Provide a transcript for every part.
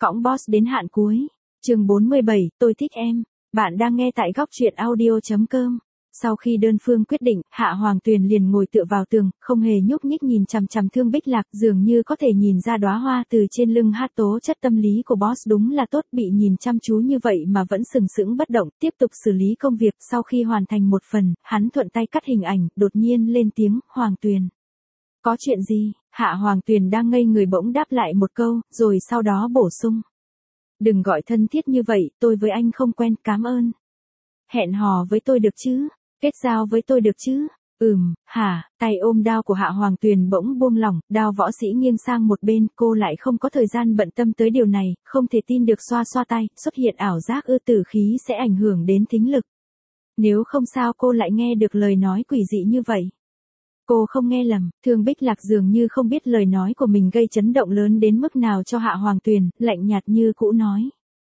Cõng boss đến hạn cuối. Chương 47, tôi thích em. Bạn đang nghe tại góc truyện audio.com. Sau khi đơn phương quyết định, Hạ Hoàng Tuyền liền ngồi tựa vào tường, không hề nhúc nhích nhìn chằm chằm Thương Bích Lạc, dường như có thể nhìn ra đóa hoa từ trên lưng hát. Tố chất tâm lý của boss đúng là tốt, bị nhìn chăm chú như vậy mà vẫn sừng sững bất động, tiếp tục xử lý công việc. Sau khi hoàn thành một phần, hắn thuận tay cắt hình ảnh, đột nhiên lên tiếng, Hoàng Tuyền. Có chuyện gì? Hạ Hoàng Tuyền đang ngây người bỗng đáp lại một câu, rồi sau đó bổ sung. Đừng gọi thân thiết như vậy, tôi với anh không quen, cảm ơn. Hẹn hò với tôi được chứ? Kết giao với tôi được chứ? Hả? Tay ôm đao của Hạ Hoàng Tuyền bỗng buông lỏng, đao võ sĩ nghiêng sang một bên, cô lại không có thời gian bận tâm tới điều này, không thể tin được xoa xoa tay, xuất hiện ảo giác tử khí sẽ ảnh hưởng đến thính lực. Nếu không sao cô lại nghe được lời nói quỷ dị như vậy? Cô không nghe lầm, Thương Bích Lạc dường như không biết lời nói của mình gây chấn động lớn đến mức nào cho Hạ Hoàng Tuyền, lạnh nhạt như cũ nói.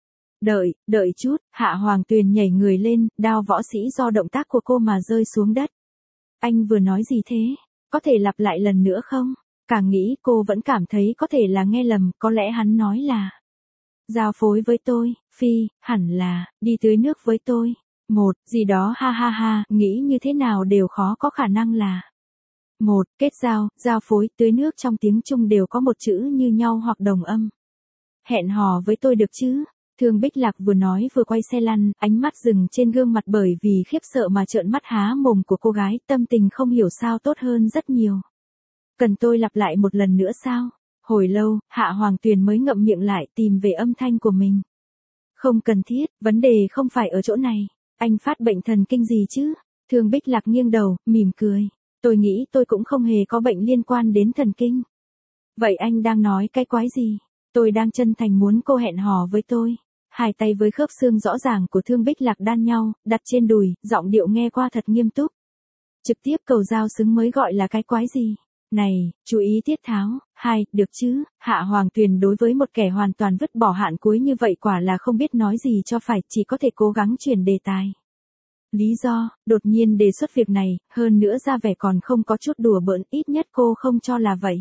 Đợi chút, Hạ Hoàng Tuyền nhảy người lên, đao võ sĩ do động tác của cô mà rơi xuống đất. Anh vừa nói gì thế? Có thể lặp lại lần nữa không? Càng nghĩ cô vẫn cảm thấy có thể là nghe lầm, có lẽ hắn nói là giao phối với tôi, hẳn là, đi tưới nước với tôi. Gì đó ha, nghĩ như thế nào đều khó có khả năng là. Kết giao, giao phối, tưới nước trong tiếng Trung đều có một chữ như nhau hoặc đồng âm. Hẹn hò với tôi được chứ? Thương Bích Lạc vừa nói vừa quay xe lăn, ánh mắt dừng trên gương mặt bởi vì khiếp sợ mà trợn mắt há mồm của cô gái, tâm tình không hiểu sao tốt hơn rất nhiều. Cần tôi lặp lại một lần nữa sao? Hồi lâu, Hạ Hoàng Tuyền mới ngậm miệng lại tìm về âm thanh của mình. Không cần thiết, vấn đề không phải ở chỗ này. Anh phát bệnh thần kinh gì chứ? Thương Bích Lạc nghiêng đầu, mỉm cười. Tôi nghĩ tôi cũng không hề có bệnh liên quan đến thần kinh. Vậy anh đang nói cái quái gì? Tôi đang chân thành muốn cô hẹn hò với tôi. Hai tay với khớp xương rõ ràng của Thương Bích Lạc đan nhau, đặt trên đùi, giọng điệu nghe qua thật nghiêm túc. Trực tiếp cầu giao xứng mới gọi là cái quái gì? Này, chú ý tiết tháo. Được chứ? Hạ Hoàng Tuyền đối với một kẻ hoàn toàn vứt bỏ hạn cuối như vậy quả là không biết nói gì cho phải, chỉ có thể cố gắng chuyển đề tài. Lý do, đột nhiên đề xuất việc này, hơn nữa ra vẻ còn không có chút đùa bỡn, ít nhất cô không cho là vậy.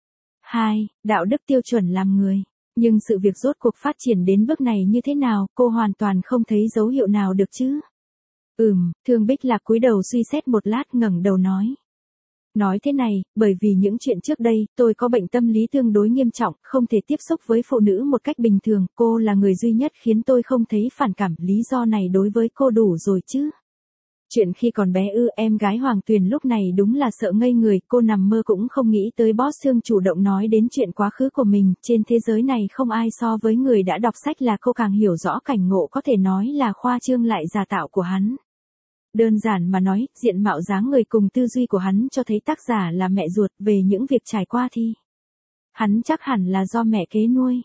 Đạo đức tiêu chuẩn làm người. Nhưng sự việc rốt cuộc phát triển đến bước này như thế nào, cô hoàn toàn không thấy dấu hiệu nào được chứ. Thương Bích Lạc cúi đầu suy xét một lát ngẩng đầu nói. Nói thế này, bởi vì những chuyện trước đây, tôi có bệnh tâm lý tương đối nghiêm trọng, không thể tiếp xúc với phụ nữ một cách bình thường, cô là người duy nhất khiến tôi không thấy phản cảm, lý do này đối với cô đủ rồi chứ. Chuyện khi còn bé em gái Hoàng Tuyền lúc này đúng là sợ ngây người, cô nằm mơ cũng không nghĩ tới boss Sương chủ động nói đến chuyện quá khứ của mình, trên thế giới này không ai so với người đã đọc sách là cô càng hiểu rõ cảnh ngộ có thể nói là khoa trương lại giả tạo của hắn. Đơn giản mà nói, diện mạo dáng người cùng tư duy của hắn cho thấy tác giả là mẹ ruột, về những việc trải qua thì hắn chắc hẳn là do mẹ kế nuôi.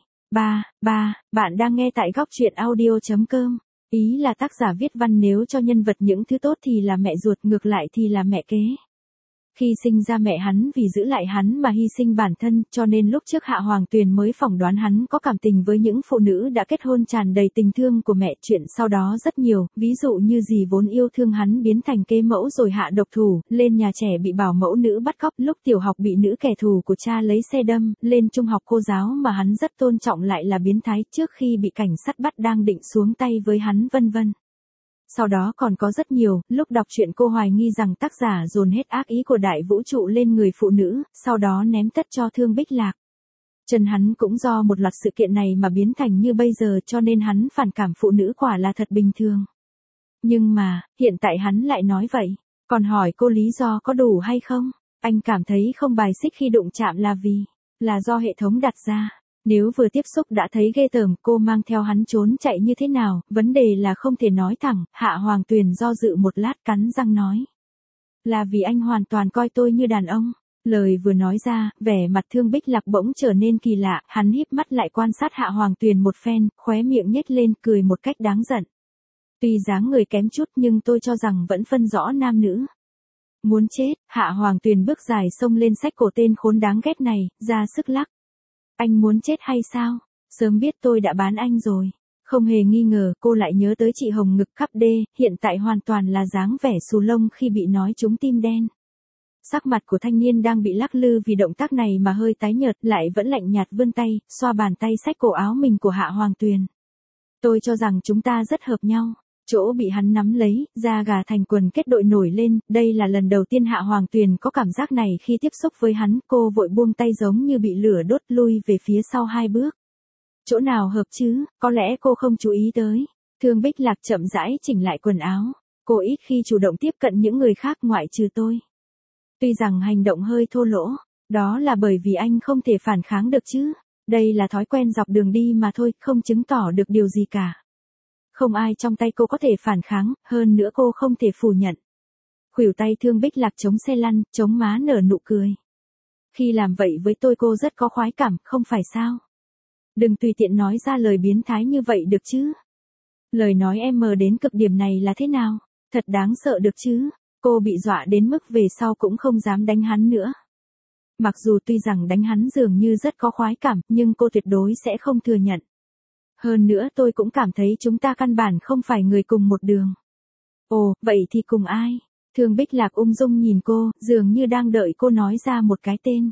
Bạn đang nghe tại góc truyện audio.com. Ý là tác giả viết văn nếu cho nhân vật những thứ tốt thì là mẹ ruột, ngược lại thì là mẹ kế. Khi sinh ra mẹ hắn vì giữ lại hắn mà hy sinh bản thân, cho nên lúc trước Hạ Hoàng Tuyền mới phỏng đoán hắn có cảm tình với những phụ nữ đã kết hôn tràn đầy tình thương của mẹ. Chuyện sau đó rất nhiều, ví dụ như dì vốn yêu thương hắn biến thành kế mẫu rồi hạ độc thủ, lên nhà trẻ bị bảo mẫu nữ bắt cóc, lúc tiểu học bị nữ kẻ thù của cha lấy xe đâm, lên trung học cô giáo mà hắn rất tôn trọng lại là biến thái trước khi bị cảnh sát bắt đang định xuống tay với hắn vân vân. Sau đó còn có rất nhiều, lúc đọc truyện cô hoài nghi rằng tác giả dồn hết ác ý của đại vũ trụ lên người phụ nữ, sau đó ném tất cho Thương Bích Lạc. Chân hắn cũng do một loạt sự kiện này mà biến thành như bây giờ, cho nên hắn phản cảm phụ nữ quả là thật bình thường. Nhưng mà, hiện tại hắn lại nói vậy, còn hỏi cô lý do có đủ hay không? Anh cảm thấy không bài xích khi đụng chạm là do hệ thống đặt ra. Nếu vừa tiếp xúc đã thấy ghê tởm, cô mang theo hắn trốn chạy như thế nào, vấn đề là không thể nói thẳng. Hạ Hoàng Tuyền do dự một lát cắn răng nói. Là vì anh hoàn toàn coi tôi như đàn ông. Lời vừa nói ra, vẻ mặt Thương Bích Lạc bỗng trở nên kỳ lạ, hắn híp mắt lại quan sát Hạ Hoàng Tuyền một phen, khóe miệng nhếch lên cười một cách đáng giận. Tuy dáng người kém chút nhưng tôi cho rằng vẫn phân rõ nam nữ. Muốn chết, Hạ Hoàng Tuyền bước dài xông lên xách cổ tên khốn đáng ghét này, ra sức lắc. Anh muốn chết hay sao? Sớm biết tôi đã bán anh rồi. Không hề nghi ngờ, cô lại nhớ tới chị Hồng ngực khắp đê, hiện tại hoàn toàn là dáng vẻ xù lông khi bị nói trúng tim đen. Sắc mặt của thanh niên đang bị lắc lư vì động tác này mà hơi tái nhợt, lại vẫn lạnh nhạt vươn tay, xoa bàn tay xách cổ áo mình của Hạ Hoàng Tuyền. Tôi cho rằng chúng ta rất hợp nhau. Chỗ bị hắn nắm lấy, da gà thành quần kết đội nổi lên, đây là lần đầu tiên Hạ Hoàng Tuyền có cảm giác này khi tiếp xúc với hắn, cô vội buông tay giống như bị lửa đốt lui về phía sau 2 bước. Chỗ nào hợp chứ, có lẽ cô không chú ý tới. Thương Bích Lạc chậm rãi chỉnh lại quần áo, cô ít khi chủ động tiếp cận những người khác ngoại trừ tôi. Tuy rằng hành động hơi thô lỗ, đó là bởi vì anh không thể phản kháng được chứ. Đây là thói quen dọc đường đi mà thôi, không chứng tỏ được điều gì cả. Không ai trong tay cô có thể phản kháng, hơn nữa cô không thể phủ nhận. Khuỷu tay Thương Bích Lạc chống xe lăn, chống má nở nụ cười. Khi làm vậy với tôi cô rất có khoái cảm, không phải sao? Đừng tùy tiện nói ra lời biến thái như vậy được chứ. Lời nói em mờ đến cực điểm này là thế nào? Thật đáng sợ được chứ. Cô bị dọa đến mức về sau cũng không dám đánh hắn nữa. Mặc dù tuy rằng đánh hắn dường như rất có khoái cảm, nhưng cô tuyệt đối sẽ không thừa nhận. Hơn nữa tôi cũng cảm thấy chúng ta căn bản không phải người cùng một đường. Ồ, vậy thì cùng ai? Thương Bích Lạc ung dung nhìn cô, dường như đang đợi cô nói ra một cái tên.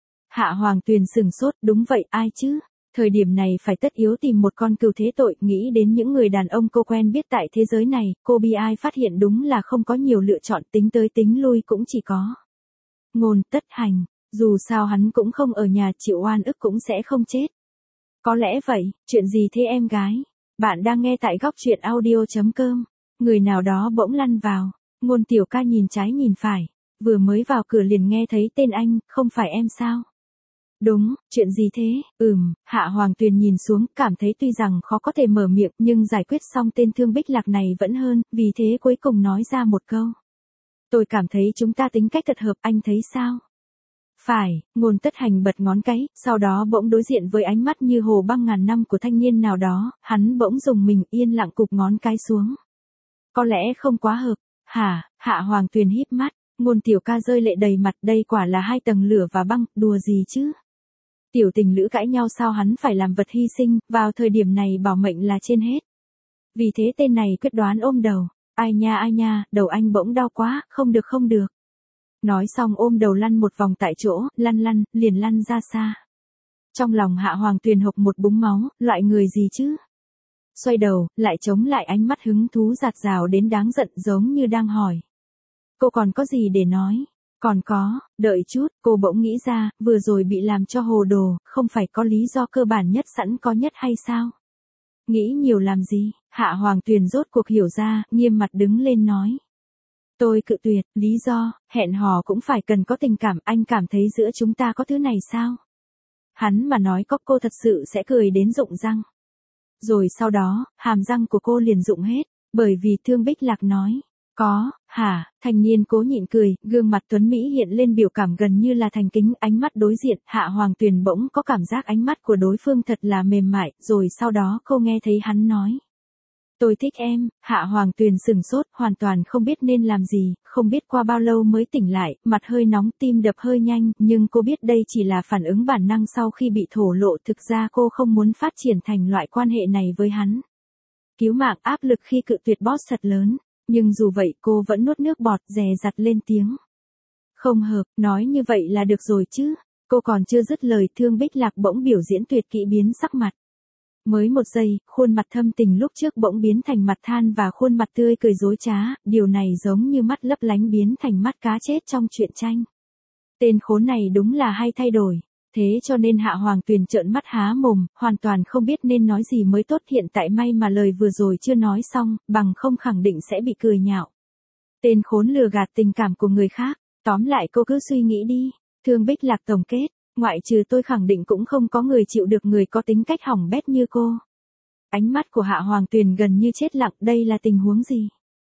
Hạ Hoàng Tuyền sửng sốt, đúng vậy, ai chứ? Thời điểm này phải tất yếu tìm một con cừu thế tội, nghĩ đến những người đàn ông cô quen biết tại thế giới này, cô bi ai phát hiện đúng là không có nhiều lựa chọn, tính tới tính lui cũng chỉ có Ngôn Tất Hành, dù sao hắn cũng không ở nhà, chịu oan ức cũng sẽ không chết. Có lẽ vậy, chuyện gì thế em gái? Bạn đang nghe tại góc truyện audio.com. Người nào đó bỗng lăn vào, Ngôn Tiểu Ca nhìn trái nhìn phải, vừa mới vào cửa liền nghe thấy tên anh, không phải em sao? Đúng, chuyện gì thế? Hạ Hoàng Tuyền nhìn xuống, cảm thấy tuy rằng khó có thể mở miệng, nhưng giải quyết xong tên Thương Bích Lạc này vẫn hơn, vì thế cuối cùng nói ra một câu. Tôi cảm thấy chúng ta tính cách thật hợp, anh thấy sao? Phải, Ngôn Tất Hành bật ngón cái, sau đó bỗng đối diện với ánh mắt như hồ băng ngàn năm của thanh niên nào đó, hắn bỗng dùng mình yên lặng cụp ngón cái xuống. Có lẽ không quá hợp. Hả? Hạ Hoàng Tuyền híp mắt, Ngôn Tiểu Ca rơi lệ đầy mặt, đây quả là 2 tầng lửa và băng, đùa gì chứ? Tiểu tình lữ cãi nhau sao hắn phải làm vật hy sinh, vào thời điểm này bảo mệnh là trên hết. Vì thế tên này quyết đoán ôm đầu, ai nha, đầu anh bỗng đau quá, không được. Nói xong ôm đầu lăn một vòng tại chỗ, lăn, liền lăn ra xa. Trong lòng Hạ Hoàng Tuyền hộc một búng máu, loại người gì chứ? Xoay đầu, lại chống lại ánh mắt hứng thú dạt dào đến đáng giận giống như đang hỏi. Cô còn có gì để nói? Còn có, đợi chút, cô bỗng nghĩ ra, vừa rồi bị làm cho hồ đồ, không phải có lý do cơ bản nhất sẵn có nhất hay sao? Nghĩ nhiều làm gì? Hạ Hoàng Tuyền rốt cuộc hiểu ra, nghiêm mặt đứng lên nói. Tôi cự tuyệt, lý do, hẹn hò cũng phải cần có tình cảm, anh cảm thấy giữa chúng ta có thứ này sao? Hắn mà nói có cô thật sự sẽ cười đến rụng răng. Rồi sau đó, hàm răng của cô liền rụng hết, bởi vì Thương Bích Lạc nói. Có, hả? Thanh niên cố nhịn cười, gương mặt tuấn Mỹ hiện lên biểu cảm gần như là thành kính, ánh mắt đối diện, Hạ Hoàng Tuyền bỗng có cảm giác ánh mắt của đối phương thật là mềm mại, rồi sau đó cô nghe thấy hắn nói. Tôi thích em. Hạ Hoàng Tuyền sừng sốt, hoàn toàn không biết nên làm gì, không biết qua bao lâu mới tỉnh lại, mặt hơi nóng, tim đập hơi nhanh, nhưng cô biết đây chỉ là phản ứng bản năng sau khi bị thổ lộ, thực ra cô không muốn phát triển thành loại quan hệ này với hắn. Cứu mạng, áp lực khi cự tuyệt boss thật lớn, nhưng dù vậy cô vẫn nuốt nước bọt, dè dặt lên tiếng. Không hợp, nói như vậy là được rồi chứ. Cô còn chưa dứt lời, Thương Bích Lạc bỗng biểu diễn tuyệt kỹ biến sắc mặt. Mới một giây, khuôn mặt thâm tình lúc trước bỗng biến thành mặt than và khuôn mặt tươi cười dối trá, điều này giống như mắt lấp lánh biến thành mắt cá chết trong truyện tranh. Tên khốn này đúng là hay thay đổi. Thế cho nên Hạ Hoàng Tuyền trợn mắt há mồm, hoàn toàn không biết nên nói gì mới tốt, hiện tại may mà lời vừa rồi chưa nói xong, bằng không khẳng định sẽ bị cười nhạo. Tên khốn lừa gạt tình cảm của người khác, tóm lại cô cứ suy nghĩ đi. Thương Bích Lạc tổng kết, ngoại trừ tôi khẳng định cũng không có người chịu được người có tính cách hỏng bét như cô. Ánh mắt của Hạ Hoàng Tuyền gần như chết lặng, đây là tình huống gì?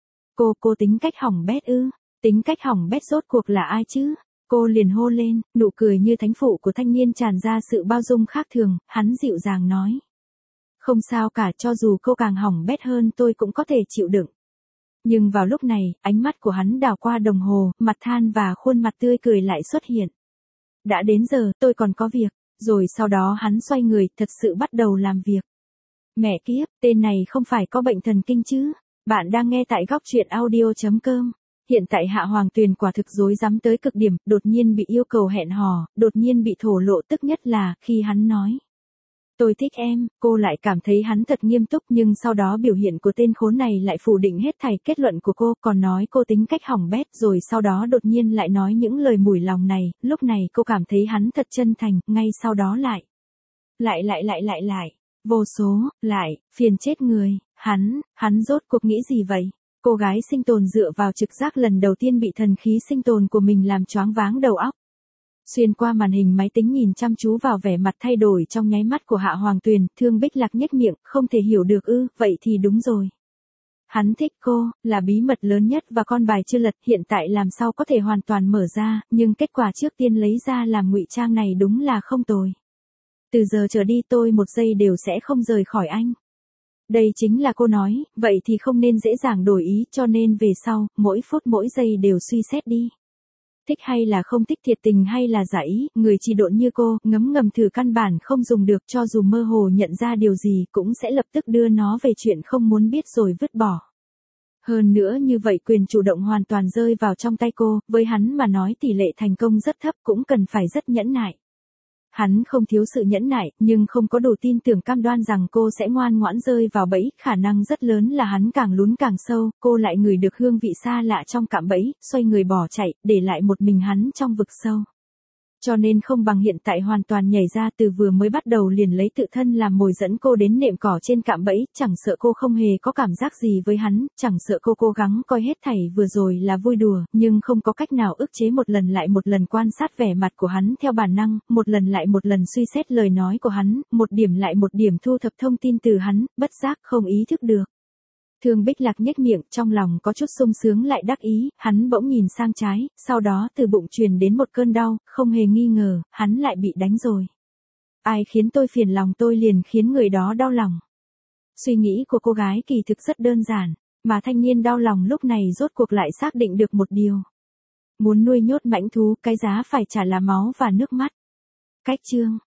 Cô tính cách hỏng bét ư? Tính cách hỏng bét rốt cuộc là ai chứ? Cô liền hô lên, nụ cười như thánh phụ của thanh niên tràn ra sự bao dung khác thường, hắn dịu dàng nói. Không sao cả, cho dù cô càng hỏng bét hơn tôi cũng có thể chịu đựng. Nhưng vào lúc này, ánh mắt của hắn đảo qua đồng hồ, mặt than và khuôn mặt tươi cười lại xuất hiện. Đã đến giờ, tôi còn có việc. Rồi sau đó hắn xoay người, thật sự bắt đầu làm việc. Mẹ kiếp, tên này không phải có bệnh thần kinh chứ? Bạn đang nghe tại góc truyện audio.com. Hiện tại Hạ Hoàng Tuyền quả thực rối rắm tới cực điểm, đột nhiên bị yêu cầu hẹn hò, đột nhiên bị thổ lộ, tức nhất là khi hắn nói tôi thích em, cô lại cảm thấy hắn thật nghiêm túc, nhưng sau đó biểu hiện của tên khốn này lại phủ định hết thảy kết luận của cô, còn nói cô tính cách hỏng bét, rồi sau đó đột nhiên lại nói những lời mùi lòng này, lúc này cô cảm thấy hắn thật chân thành, ngay sau đó lại, vô số, phiền chết người, hắn rốt cuộc nghĩ gì vậy? Cô gái sinh tồn dựa vào trực giác lần đầu tiên bị thần khí sinh tồn của mình làm choáng váng đầu óc. Xuyên qua màn hình máy tính nhìn chăm chú vào vẻ mặt thay đổi trong nháy mắt của Hạ Hoàng Tuyền, Thương Bích Lạc nhếch miệng, không thể hiểu được vậy thì đúng rồi. Hắn thích cô, là bí mật lớn nhất và con bài chưa lật, hiện tại làm sao có thể hoàn toàn mở ra, nhưng kết quả trước tiên lấy ra làm ngụy trang này đúng là không tồi. Từ giờ trở đi tôi một giây đều sẽ không rời khỏi anh. Đây chính là cô nói, vậy thì không nên dễ dàng đổi ý, cho nên về sau, mỗi phút mỗi giây đều suy xét đi. Thích hay là không thích, thiệt tình hay là giả ý, người trì độn như cô, ngấm ngầm thử căn bản không dùng được, cho dù mơ hồ nhận ra điều gì cũng sẽ lập tức đưa nó về chuyện không muốn biết rồi vứt bỏ. Hơn nữa như vậy quyền chủ động hoàn toàn rơi vào trong tay cô, với hắn mà nói tỷ lệ thành công rất thấp, cũng cần phải rất nhẫn nại. Hắn không thiếu sự nhẫn nại, nhưng không có đủ tin tưởng cam đoan rằng cô sẽ ngoan ngoãn rơi vào bẫy, khả năng rất lớn là hắn càng lún càng sâu, cô lại ngửi được hương vị xa lạ trong cạm bẫy, xoay người bỏ chạy, để lại một mình hắn trong vực sâu. Cho nên không bằng hiện tại hoàn toàn nhảy ra, từ vừa mới bắt đầu liền lấy tự thân làm mồi dẫn cô đến nệm cỏ trên cạm bẫy, chẳng sợ cô không hề có cảm giác gì với hắn, chẳng sợ cô cố gắng coi hết thảy vừa rồi là vui đùa, nhưng không có cách nào ức chế một lần lại một lần quan sát vẻ mặt của hắn theo bản năng, một lần lại một lần suy xét lời nói của hắn, một điểm lại một điểm thu thập thông tin từ hắn, bất giác không ý thức được. Thương Bích Lạc nhếch miệng, trong lòng có chút sung sướng lại đắc ý, hắn bỗng nhìn sang trái, sau đó từ bụng truyền đến một cơn đau, không hề nghi ngờ, hắn lại bị đánh rồi. Ai khiến tôi phiền lòng tôi liền khiến người đó đau lòng. Suy nghĩ của cô gái kỳ thực rất đơn giản, mà thanh niên đau lòng lúc này rốt cuộc lại xác định được một điều. Muốn nuôi nhốt mãnh thú, cái giá phải trả là máu và nước mắt. Cách chương